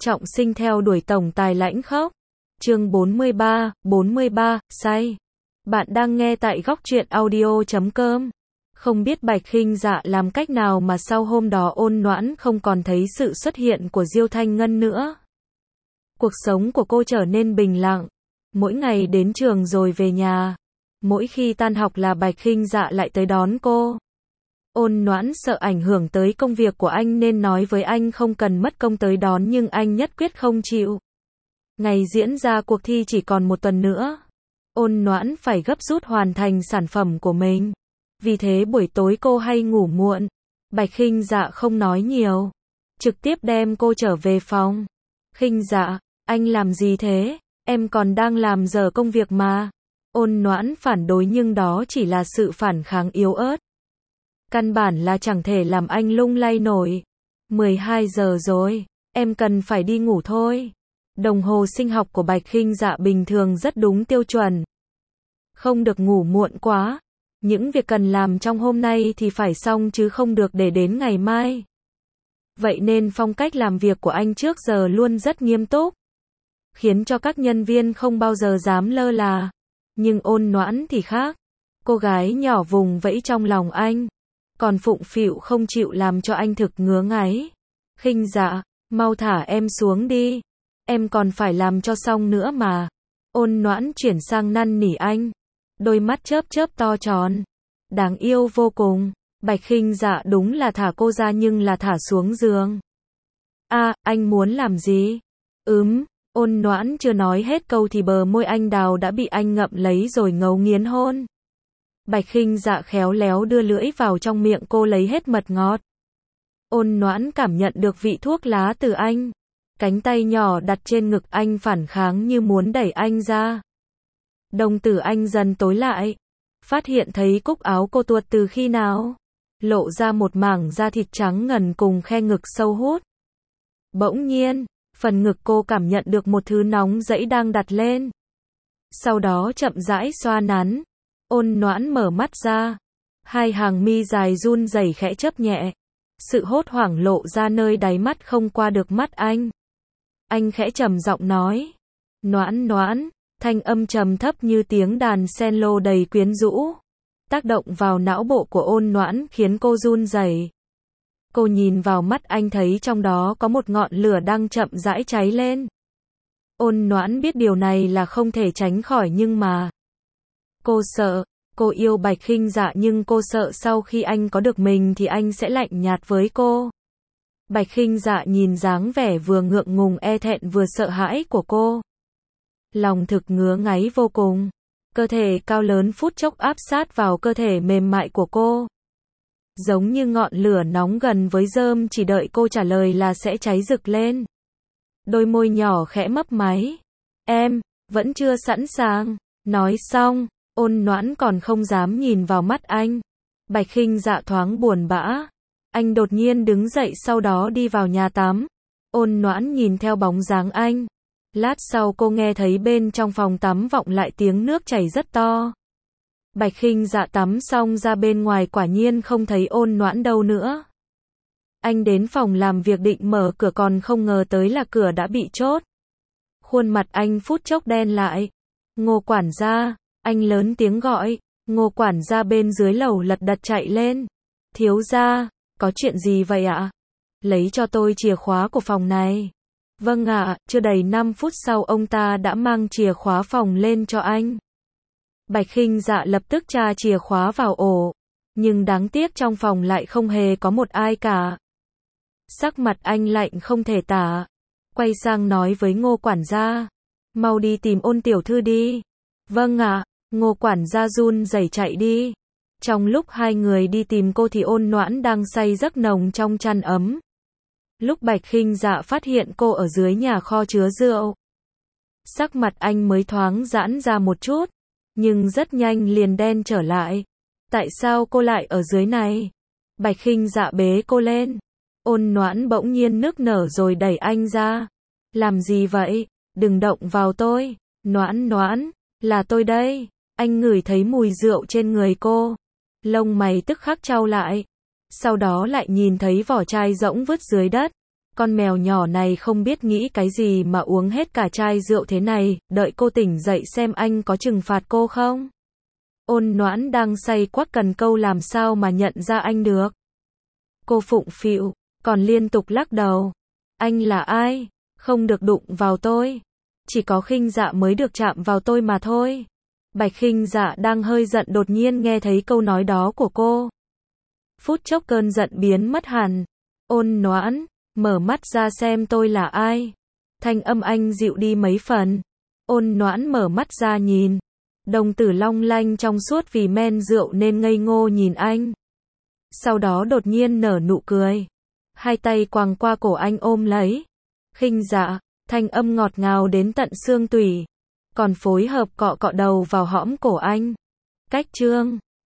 Trọng Sinh theo đuổi tổng tài lãnh khốc. Chương 43, say. Bạn đang nghe tại góc truyện audio.com. Không biết Bạch Khinh Dạ làm cách nào mà sau hôm đó Ôn Noãn không còn thấy sự xuất hiện của Diêu Thanh Ngân nữa. Cuộc sống của cô trở nên bình lặng. Mỗi ngày đến trường rồi về nhà. Mỗi khi tan học là Bạch Khinh Dạ lại tới đón cô. Ôn Noãn sợ ảnh hưởng tới công việc của anh nên nói với anh không cần mất công tới đón, nhưng anh nhất quyết không chịu. Ngày diễn ra cuộc thi chỉ còn một tuần nữa. Ôn Noãn phải gấp rút hoàn thành sản phẩm của mình. Vì thế buổi tối cô hay ngủ muộn. Bạch Khinh Dạ không nói nhiều, trực tiếp đem cô trở về phòng. Khinh Dạ, anh làm gì thế? Em còn đang làm dở công việc mà. Ôn Noãn phản đối nhưng đó chỉ là sự phản kháng yếu ớt. Căn bản là chẳng thể làm anh lung lay nổi. 12 giờ rồi, em cần phải đi ngủ thôi. Đồng hồ sinh học của Bạch Khinh Dạ bình thường rất đúng tiêu chuẩn. Không được ngủ muộn quá. Những việc cần làm trong hôm nay thì phải xong chứ không được để đến ngày mai. Vậy nên phong cách làm việc của anh trước giờ luôn rất nghiêm túc, khiến cho các nhân viên không bao giờ dám lơ là. Nhưng Ôn Noãn thì khác. Cô gái nhỏ vùng vẫy trong lòng anh, còn phụng phịu không chịu, làm cho anh thực ngứa ngáy. Khinh Dạ, mau thả em xuống đi. Em còn phải làm cho xong nữa mà. Ôn Noãn chuyển sang năn nỉ anh. Đôi mắt chớp chớp to tròn. Đáng yêu vô cùng. Bạch Khinh Dạ đúng là thả cô ra nhưng là thả xuống giường. Anh muốn làm gì? Ôn Noãn chưa nói hết câu thì bờ môi anh đào đã bị anh ngậm lấy rồi ngấu nghiến hôn. Bạch Khinh Dạ khéo léo đưa lưỡi vào trong miệng cô lấy hết mật ngọt. Ôn Noãn cảm nhận được vị thuốc lá từ anh. Cánh tay nhỏ đặt trên ngực anh phản kháng như muốn đẩy anh ra. Đồng tử anh dần tối lại. Phát hiện thấy cúc áo cô tuột từ khi nào. Lộ ra một mảng da thịt trắng ngần cùng khe ngực sâu hút. Bỗng nhiên, phần ngực cô cảm nhận được một thứ nóng rẫy đang đặt lên. Sau đó chậm rãi xoa nắn. Ôn Noãn mở mắt ra. Hai hàng mi dài run rẩy khẽ chớp nhẹ. Sự hốt hoảng lộ ra nơi đáy mắt không qua được mắt anh. Anh khẽ trầm giọng nói. Noãn Noãn. Thanh âm trầm thấp như tiếng đàn cello đầy quyến rũ. Tác động vào não bộ của Ôn Noãn khiến cô run rẩy. Cô nhìn vào mắt anh thấy trong đó có một ngọn lửa đang chậm rãi cháy lên. Ôn Noãn biết điều này là không thể tránh khỏi nhưng mà cô sợ. Cô yêu Bạch Khinh Dạ nhưng cô sợ sau khi anh có được mình thì anh sẽ lạnh nhạt với cô. Bạch Khinh Dạ nhìn dáng vẻ vừa ngượng ngùng e thẹn vừa sợ hãi của cô. Lòng thực ngứa ngáy vô cùng. Cơ thể cao lớn phút chốc áp sát vào cơ thể mềm mại của cô. Giống như ngọn lửa nóng gần với rơm chỉ đợi cô trả lời là sẽ cháy rực lên. Đôi môi nhỏ khẽ mấp máy. Em, vẫn chưa sẵn sàng. Nói xong, Ôn Noãn còn không dám nhìn vào mắt anh. Bạch Khinh Dạ thoáng buồn bã. Anh đột nhiên đứng dậy sau đó đi vào nhà tắm. Ôn Noãn nhìn theo bóng dáng anh. Lát sau cô nghe thấy bên trong phòng tắm vọng lại tiếng nước chảy rất to. Bạch Khinh Dạ tắm xong ra bên ngoài quả nhiên không thấy Ôn Noãn đâu nữa. Anh đến phòng làm việc định mở cửa còn không ngờ tới là cửa đã bị chốt. Khuôn mặt anh phút chốc đen lại. Ngô quản gia, anh lớn tiếng gọi. Ngô quản gia bên dưới lầu lật đật chạy lên. Thiếu gia, có chuyện gì vậy ạ? Lấy cho tôi chìa khóa của phòng này. Vâng ạ, chưa đầy 5 phút sau ông ta đã mang chìa khóa phòng lên cho anh. Bạch Khinh Dạ lập tức tra chìa khóa vào ổ. Nhưng đáng tiếc trong phòng lại không hề có một ai cả. Sắc mặt anh lạnh không thể tả. Quay sang nói với Ngô quản gia. Mau đi tìm Ôn tiểu thư đi. Vâng ạ, Ngô quản gia run rẩy chạy đi. Trong lúc hai người đi tìm cô thì Ôn Noãn đang say giấc nồng trong chăn ấm. Lúc Bạch Khinh Dạ phát hiện cô ở dưới nhà kho chứa rượu. Sắc mặt anh mới thoáng giãn ra một chút. Nhưng rất nhanh liền đen trở lại. Tại sao cô lại ở dưới này? Bạch Khinh Dạ bế cô lên. Ôn Noãn bỗng nhiên nức nở rồi đẩy anh ra. Làm gì vậy? Đừng động vào tôi. Noãn Noãn, là tôi đây. Anh ngửi thấy mùi rượu trên người cô. Lông mày tức khắc chau lại. Sau đó lại nhìn thấy vỏ chai rỗng vứt dưới đất. Con mèo nhỏ này không biết nghĩ cái gì mà uống hết cả chai rượu thế này, đợi cô tỉnh dậy xem anh có trừng phạt cô không. Ôn Noãn đang say quắc cần câu làm sao mà nhận ra anh được. Cô phụng phịu, còn liên tục lắc đầu. Anh là ai? Không được đụng vào tôi. Chỉ có Khinh Dạ mới được chạm vào tôi mà thôi. Bạch Khinh Dạ đang hơi giận đột nhiên nghe thấy câu nói đó của cô. Phút chốc cơn giận biến mất hẳn. Ôn Noãn, mở mắt ra xem tôi là ai. Thanh âm anh dịu đi mấy phần. Ôn Noãn mở mắt ra nhìn. Đồng tử long lanh trong suốt vì men rượu nên ngây ngô nhìn anh. Sau đó đột nhiên nở nụ cười. Hai tay quàng qua cổ anh ôm lấy. Khinh Dạ, thanh âm ngọt ngào đến tận xương tủy. Còn phối hợp cọ cọ đầu vào hõm cổ anh. Cách chương